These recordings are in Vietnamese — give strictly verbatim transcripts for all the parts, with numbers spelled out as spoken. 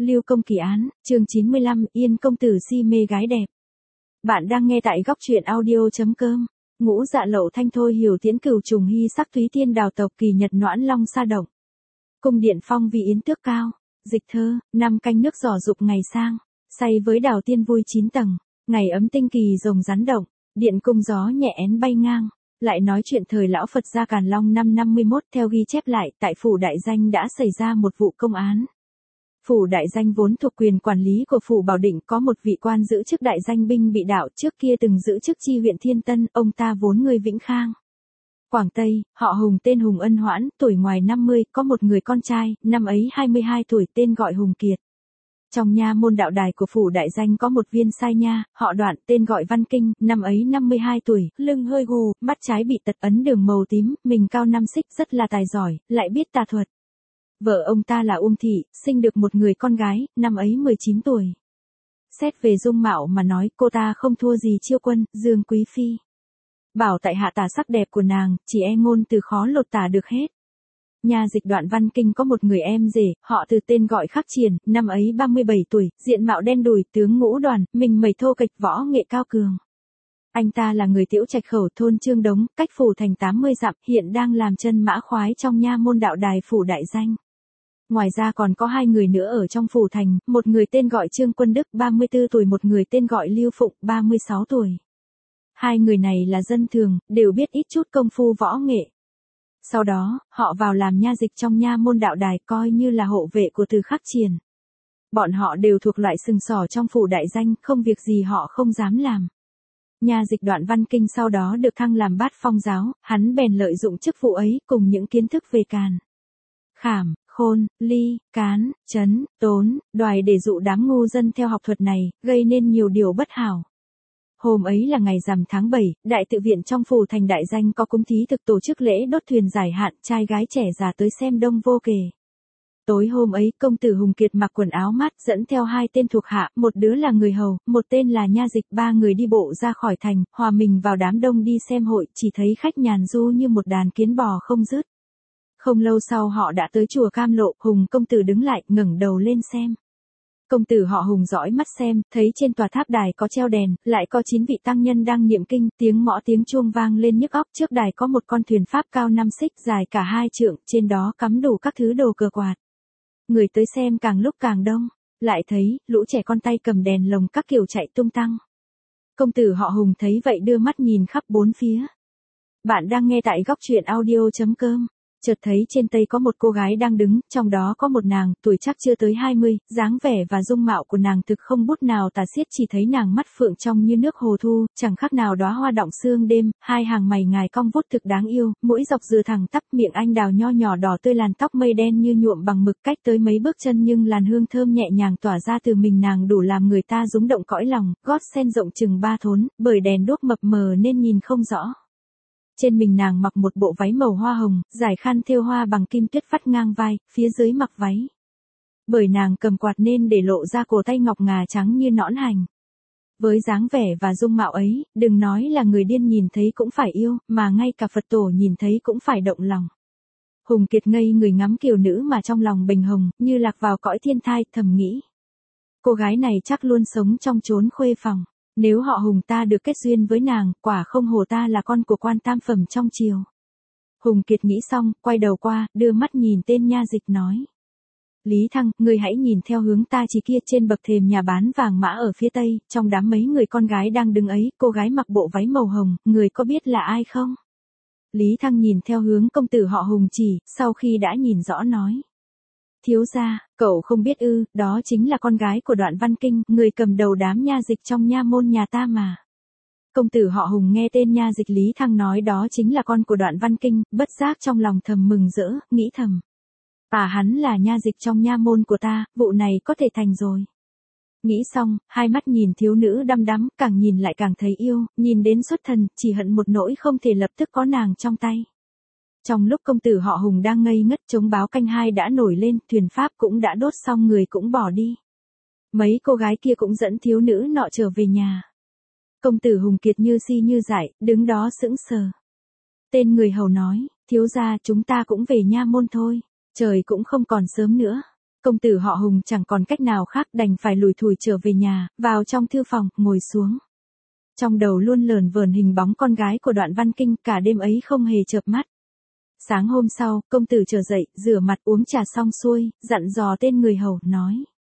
Lưu Công Kỳ án, chương chín mươi lăm, Yên công tử si mê gái đẹp. Bạn đang nghe tại góc truyện audio chấm com. Ngũ dạ lậu thanh thôi hiểu tiễn cửu trùng hy sắc thúy tiên đào tộc kỳ nhật noãn long sa động. Cung điện phong vì yến tước cao. Dịch thơ, năm canh nước giỏ dục ngày sang. Say với đào tiên vui chín tầng. Ngày ấm tinh kỳ rồng rắn động. Điện cung gió nhẹ én bay ngang. Lại nói chuyện thời lão Phật gia Càn Long năm năm mươi mốt theo ghi chép lại tại phủ đại danh đã xảy ra một vụ công án. Phủ đại danh vốn thuộc quyền quản lý của phủ Bảo Định, có một vị quan giữ chức đại danh binh bị đạo, trước kia từng giữ chức chi huyện Thiên Tân, ông ta vốn người Vĩnh Khang, Quảng Tây, họ Hùng, tên Hùng Ân Hoãn, tuổi ngoài năm mươi, có một người con trai, năm ấy hai mươi hai tuổi, tên gọi Hùng Kiệt. Trong nha môn đạo đài của phủ đại danh có một viên sai nha, họ Đoạn, tên gọi Văn Kinh, năm ấy năm mươi hai tuổi, lưng hơi gù, mắt trái bị tật ấn đường màu tím, mình cao năm xích, rất là tài giỏi, lại biết tà thuật. Vợ ông ta là Uông Thị, sinh được một người con gái, năm ấy mười chín tuổi. Xét về dung mạo mà nói, cô ta không thua gì Chiêu Quân, Dương Quý Phi. Bảo tại hạ tả sắc đẹp của nàng, chỉ e ngôn từ khó lột tả được hết. Nhà dịch Đoạn Văn Kinh có một người em rể, họ Từ, tên gọi Khắc Triển, năm ấy ba mươi bảy tuổi, diện mạo đen đùi, tướng ngũ đoàn, mình mẩy thô kệch, võ nghệ cao cường. Anh ta là người Tiễu Trạch khẩu thôn Trương Đống, cách phủ thành tám mươi dặm, hiện đang làm chân mã khoái trong nha môn đạo đài phủ đại danh. Ngoài ra còn có hai người nữa ở trong phủ thành, một người tên gọi Trương Quân Đức, ba mươi tư tuổi, một người tên gọi Lưu Phụng, ba mươi sáu tuổi. Hai người này là dân thường, đều biết ít chút công phu võ nghệ. Sau đó, họ vào làm nha dịch trong nha môn đạo đài, coi như là hộ vệ của Từ Khắc Triển. Bọn họ đều thuộc loại sừng sỏ trong phủ đại danh, không việc gì họ không dám làm. Nha dịch Đoạn Văn Kinh sau đó được thăng làm bát phong giáo, hắn bèn lợi dụng chức vụ ấy cùng những kiến thức về càn, khảm, khôn, ly, cán, chấn, tốn, đoài để dụ đám ngu dân theo học thuật này, gây nên nhiều điều bất hảo. Hôm ấy là ngày rằm tháng bảy, đại tự viện trong phủ thành đại danh có cúng thí thực tổ chức lễ đốt thuyền giải hạn, trai gái trẻ già tới xem đông vô kể. Tối hôm ấy, công tử Hùng Kiệt mặc quần áo mát, dẫn theo hai tên thuộc hạ, một đứa là người hầu, một tên là nha dịch, ba người đi bộ ra khỏi thành, hòa mình vào đám đông đi xem hội, chỉ thấy khách nhàn du như một đàn kiến bò không dứt. Không lâu sau họ đã tới chùa Cam Lộ, Hùng công tử đứng lại, ngẩng đầu lên xem. Công tử họ Hùng dõi mắt xem, thấy trên tòa tháp đài có treo đèn, lại có chín vị tăng nhân đang niệm kinh, tiếng mõ tiếng chuông vang lên nhức óc, trước đài có một con thuyền pháp cao năm xích, dài cả hai trượng, trên đó cắm đủ các thứ đồ cờ quạt. Người tới xem càng lúc càng đông, lại thấy, lũ trẻ con tay cầm đèn lồng các kiểu chạy tung tăng. Công tử họ Hùng thấy vậy đưa mắt nhìn khắp bốn phía. Bạn đang nghe tại góc truyện audio chấm com. Chợt thấy trên tây có một cô gái đang đứng, trong đó có một nàng, tuổi chắc chưa tới hai mươi, dáng vẻ và dung mạo của nàng thực không bút nào tả xiết, chỉ thấy nàng mắt phượng trong như nước hồ thu, chẳng khác nào đóa hoa đọng sương đêm, hai hàng mày ngài cong vút thực đáng yêu, mũi dọc dừa thẳng tắp, miệng anh đào nho nhỏ đỏ tươi, làn tóc mây đen như nhuộm bằng mực, cách tới mấy bước chân nhưng làn hương thơm nhẹ nhàng tỏa ra từ mình nàng đủ làm người ta rúng động cõi lòng, gót sen rộng chừng ba thốn, bởi đèn đuốc mập mờ nên nhìn không rõ. Trên mình nàng mặc một bộ váy màu hoa hồng, dài khăn thêu hoa bằng kim tuyết vắt ngang vai, phía dưới mặc váy. Bởi nàng cầm quạt nên để lộ ra cổ tay ngọc ngà trắng như nõn hành. Với dáng vẻ và dung mạo ấy, đừng nói là người điên nhìn thấy cũng phải yêu, mà ngay cả Phật tổ nhìn thấy cũng phải động lòng. Hùng Kiệt ngây người ngắm kiều nữ mà trong lòng bình hồng, như lạc vào cõi thiên thai, thầm nghĩ. Cô gái này chắc luôn sống trong chốn khuê phòng. Nếu họ Hùng ta được kết duyên với nàng, quả không hồ ta là con của quan tam phẩm trong triều. Hùng Kiệt nghĩ xong, quay đầu qua, đưa mắt nhìn tên nha dịch nói. Lý Thăng, ngươi hãy nhìn theo hướng ta chỉ kia, trên bậc thềm nhà bán vàng mã ở phía tây, trong đám mấy người con gái đang đứng ấy, cô gái mặc bộ váy màu hồng, người có biết là ai không? Lý Thăng nhìn theo hướng công tử họ Hùng chỉ, sau khi đã nhìn rõ nói. Thiếu gia, cậu không biết ư, đó chính là con gái của Đoạn Văn Kinh, người cầm đầu đám nha dịch trong nha môn nhà ta mà. Công tử họ Hùng nghe tên nha dịch Lý Thăng nói đó chính là con của Đoạn Văn Kinh, bất giác trong lòng thầm mừng rỡ, nghĩ thầm. À, hắn là nha dịch trong nha môn của ta, vụ này có thể thành rồi. Nghĩ xong, hai mắt nhìn thiếu nữ đăm đắm, càng nhìn lại càng thấy yêu, nhìn đến xuất thần, chỉ hận một nỗi không thể lập tức có nàng trong tay. Trong lúc công tử họ Hùng đang ngây ngất, trống báo canh hai đã nổi lên, thuyền pháp cũng đã đốt xong, người cũng bỏ đi. Mấy cô gái kia cũng dẫn thiếu nữ nọ trở về nhà. Công tử Hùng Kiệt như si như dại, đứng đó sững sờ. Tên người hầu nói, thiếu gia chúng ta cũng về nha môn thôi, trời cũng không còn sớm nữa. Công tử họ Hùng chẳng còn cách nào khác đành phải lủi thủi trở về nhà, vào trong thư phòng, ngồi xuống. Trong đầu luôn lờn vờn hình bóng con gái của Đoạn Văn Kinh, cả đêm ấy không hề chợp mắt. Sáng hôm sau, công tử trở dậy, rửa mặt uống trà xong xuôi, dặn dò tên người hầu, nói.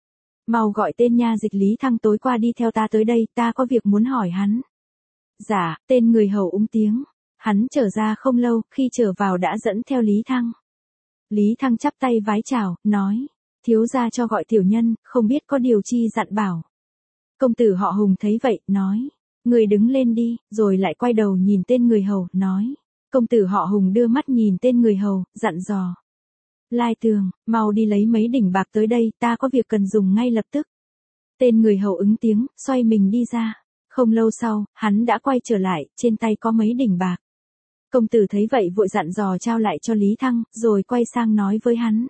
Mau gọi tên nha dịch Lý Thăng tối qua đi theo ta tới đây, ta có việc muốn hỏi hắn. Dạ, tên người hầu úng tiếng. Hắn trở ra không lâu, khi trở vào đã dẫn theo Lý Thăng. Lý Thăng chắp tay vái chào, nói. Thiếu gia cho gọi tiểu nhân, không biết có điều chi dặn bảo. Công tử họ Hùng thấy vậy, nói. Người đứng lên đi, rồi lại quay đầu nhìn tên người hầu, nói. Công tử họ Hùng đưa mắt nhìn tên người hầu, dặn dò. Lai Tường, mau đi lấy mấy đỉnh bạc tới đây, ta có việc cần dùng ngay lập tức. Tên người hầu ứng tiếng, xoay mình đi ra. Không lâu sau, hắn đã quay trở lại, trên tay có mấy đỉnh bạc. Công tử thấy vậy vội dặn dò trao lại cho Lý Thăng, rồi quay sang nói với hắn.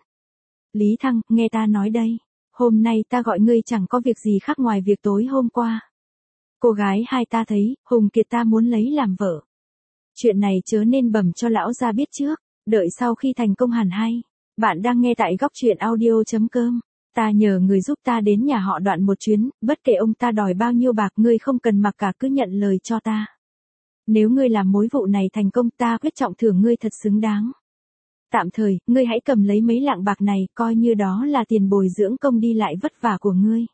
Lý Thăng, nghe ta nói đây. Hôm nay ta gọi ngươi chẳng có việc gì khác ngoài việc tối hôm qua. Cô gái hai ta thấy, Hùng Kiệt ta muốn lấy làm vợ. Chuyện này chớ nên bẩm cho lão gia biết trước, đợi sau khi thành công hẳn hay. Bạn đang nghe tại góc truyện audio.com. Ta nhờ người giúp ta đến nhà họ Đoạn một chuyến, bất kể ông ta đòi bao nhiêu bạc ngươi không cần mặc cả cứ nhận lời cho ta. Nếu ngươi làm mối vụ này thành công ta quyết trọng thưởng ngươi thật xứng đáng. Tạm thời, ngươi hãy cầm lấy mấy lạng bạc này, coi như đó là tiền bồi dưỡng công đi lại vất vả của ngươi.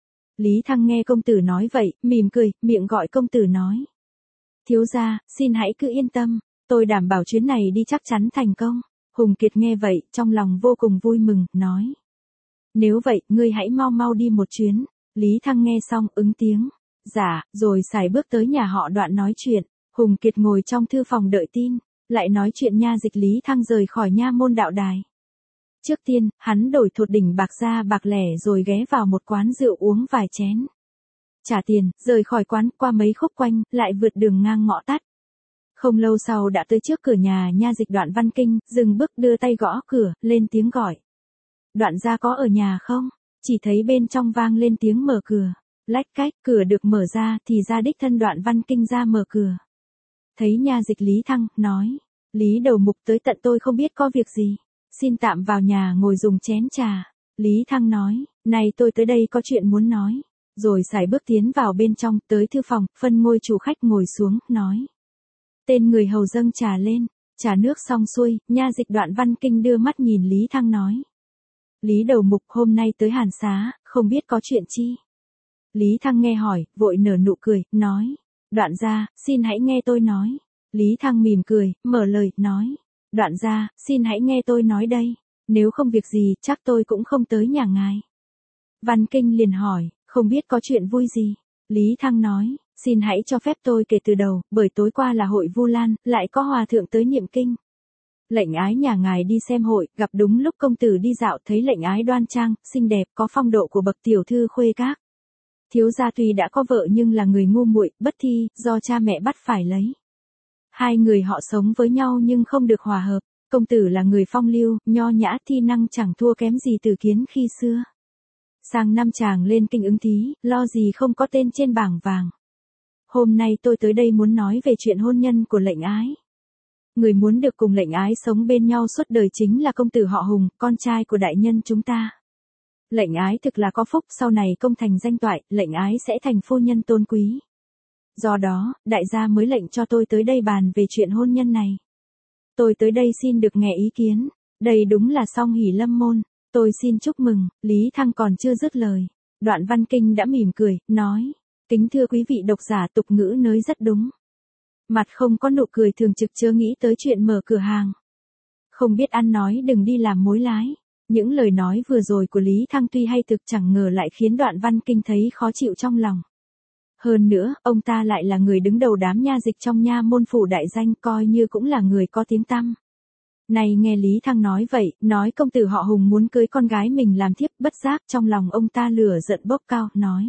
Lý Thăng nghe công tử nói vậy, mỉm cười, miệng gọi công tử nói. Thiếu gia, xin hãy cứ yên tâm, tôi đảm bảo chuyến này đi chắc chắn thành công. Hùng Kiệt nghe vậy, trong lòng vô cùng vui mừng, nói. Nếu vậy, ngươi hãy mau mau đi một chuyến. Lý Thăng nghe xong, ứng tiếng. Dạ, rồi xài bước tới nhà họ Đoạn nói chuyện. Hùng Kiệt ngồi trong thư phòng đợi tin, lại nói chuyện nha dịch Lý Thăng rời khỏi nha môn đạo đài. Trước tiên, hắn đổi thột đỉnh bạc ra bạc lẻ rồi ghé vào một quán rượu uống vài chén. Trả tiền, rời khỏi quán, qua mấy khúc quanh, lại vượt đường ngang ngõ tắt. Không lâu sau đã tới trước cửa nhà nha dịch Đoạn Văn Kinh, dừng bước đưa tay gõ cửa, lên tiếng gọi. Đoạn gia có ở nhà không? Chỉ thấy bên trong vang lên tiếng mở cửa. Lách cách, cửa được mở ra thì ra đích thân Đoạn Văn Kinh ra mở cửa. Thấy nha dịch Lý Thăng, nói. Lý đầu mục tới tận tôi không biết có việc gì. Xin tạm vào nhà ngồi dùng chén trà. Lý Thăng nói, này tôi tới đây có chuyện muốn nói. Rồi sải bước tiến vào bên trong, tới thư phòng, phân ngôi chủ khách ngồi xuống, nói. Tên người hầu dâng trà lên, trà nước xong xuôi, nha dịch Đoạn Văn Kinh đưa mắt nhìn Lý Thăng nói. Lý đầu mục hôm nay tới Hàn Xá, không biết có chuyện chi. Lý Thăng nghe hỏi, vội nở nụ cười, nói. Đoạn gia, xin hãy nghe tôi nói. Lý Thăng mỉm cười, mở lời, nói. Đoạn gia, xin hãy nghe tôi nói đây. Nếu không việc gì, chắc tôi cũng không tới nhà ngài. Văn Kinh liền hỏi, không biết có chuyện vui gì. Lý Thăng nói, xin hãy cho phép tôi kể từ đầu, bởi tối qua là hội Vu Lan, lại có hòa thượng tới niệm kinh. Lệnh ái nhà ngài đi xem hội, gặp đúng lúc công tử đi dạo thấy lệnh ái đoan trang, xinh đẹp, có phong độ của bậc tiểu thư khuê các. Thiếu gia tuy đã có vợ nhưng là người ngu muội, bất thi, do cha mẹ bắt phải lấy. Hai người họ sống với nhau nhưng không được hòa hợp, công tử là người phong lưu, nho nhã thi năng chẳng thua kém gì Từ Kiến khi xưa. Sang năm chàng lên kinh ứng thí, lo gì không có tên trên bảng vàng. Hôm nay tôi tới đây muốn nói về chuyện hôn nhân của lệnh ái. Người muốn được cùng lệnh ái sống bên nhau suốt đời chính là công tử họ Hùng, con trai của đại nhân chúng ta. Lệnh ái thực là có phúc, sau này công thành danh toại, lệnh ái sẽ thành phu nhân tôn quý. Do đó, đại gia mới lệnh cho tôi tới đây bàn về chuyện hôn nhân này. Tôi tới đây xin được nghe ý kiến, đây đúng là song hỷ lâm môn, tôi xin chúc mừng. Lý Thăng còn chưa dứt lời. Đoạn Văn Kinh đã mỉm cười, nói, kính thưa quý vị độc giả, tục ngữ nói rất đúng. Mặt không có nụ cười thường trực chớ nghĩ tới chuyện mở cửa hàng. Không biết ăn nói đừng đi làm mối lái. Những lời nói vừa rồi của Lý Thăng tuy hay thực chẳng ngờ lại khiến Đoạn Văn Kinh thấy khó chịu trong lòng. Hơn nữa, ông ta lại là người đứng đầu đám nha dịch trong nha môn phủ đại danh, coi như cũng là người có tiếng tăm. Này nghe Lý Thăng nói vậy, nói công tử họ Hùng muốn cưới con gái mình làm thiếp, bất giác trong lòng ông ta lửa giận bốc cao, nói.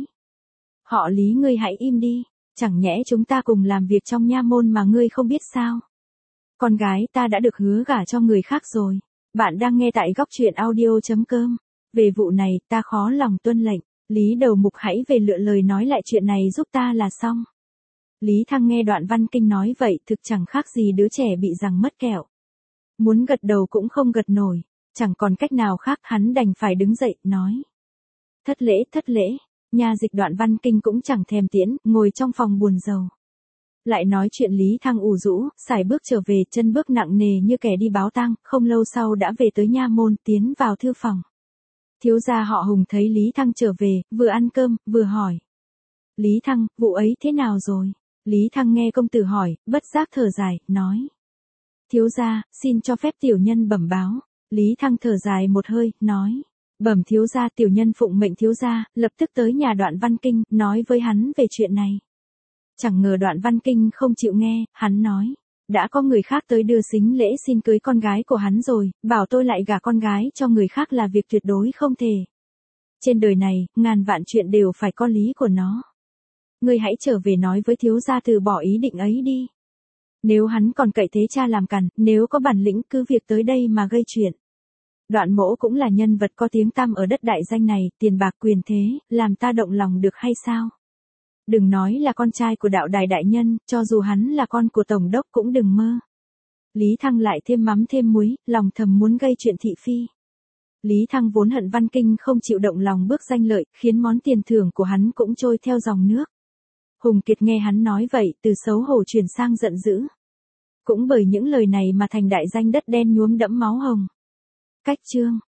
Họ Lý ngươi hãy im đi, chẳng nhẽ chúng ta cùng làm việc trong nha môn mà ngươi không biết sao. Con gái ta đã được hứa gả cho người khác rồi. Bạn đang nghe tại góc truyện audio.com. Về vụ này, ta khó lòng tuân lệnh. Lý đầu mục hãy về lựa lời nói lại chuyện này giúp ta là xong. Lý Thăng nghe Đoạn Văn Kinh nói vậy thực chẳng khác gì đứa trẻ bị giằng mất kẹo. Muốn gật đầu cũng không gật nổi. chẳng còn cách nào khác, hắn đành phải đứng dậy, nói. Thất lễ, thất lễ, nha dịch Đoạn Văn Kinh cũng chẳng thèm tiễn, ngồi trong phòng buồn rầu. Lại nói chuyện Lý Thăng ủ rũ, sải bước trở về, chân bước nặng nề như kẻ đi báo tang, không lâu sau đã về tới nha môn, tiến vào thư phòng. Thiếu gia họ Hùng thấy Lý Thăng trở về, vừa ăn cơm, vừa hỏi. Lý Thăng, vụ ấy thế nào rồi? Lý Thăng nghe công tử hỏi, bất giác thở dài, nói. Thiếu gia, xin cho phép tiểu nhân bẩm báo. Lý Thăng thở dài một hơi, nói. Bẩm thiếu gia, tiểu nhân phụng mệnh thiếu gia, lập tức tới nhà Đoạn Văn Kinh, nói với hắn về chuyện này. Chẳng ngờ Đoạn Văn Kinh không chịu nghe, hắn nói. Đã có người khác tới đưa sính lễ xin cưới con gái của hắn rồi, bảo tôi lại gả con gái cho người khác là việc tuyệt đối không thể. Trên đời này, ngàn vạn chuyện đều phải có lý của nó. Ngươi hãy trở về nói với thiếu gia từ bỏ ý định ấy đi. Nếu hắn còn cậy thế cha làm cằn, nếu có bản lĩnh cứ việc tới đây mà gây chuyện. Đoạn Mỗ cũng là nhân vật có tiếng tăm ở đất đại danh này, tiền bạc quyền thế, làm ta động lòng được hay sao? Đừng nói là con trai của đạo đài đại nhân, cho dù hắn là con của tổng đốc cũng đừng mơ. Lý Thăng lại thêm mắm thêm muối, lòng thầm muốn gây chuyện thị phi. Lý Thăng vốn hận Văn Kinh không chịu động lòng bước danh lợi, khiến món tiền thưởng của hắn cũng trôi theo dòng nước. Hùng Kiệt nghe hắn nói vậy, từ xấu hổ chuyển sang giận dữ. Cũng bởi những lời này mà thành đại danh đất đen nhuốm đẫm máu hồng. Cách chương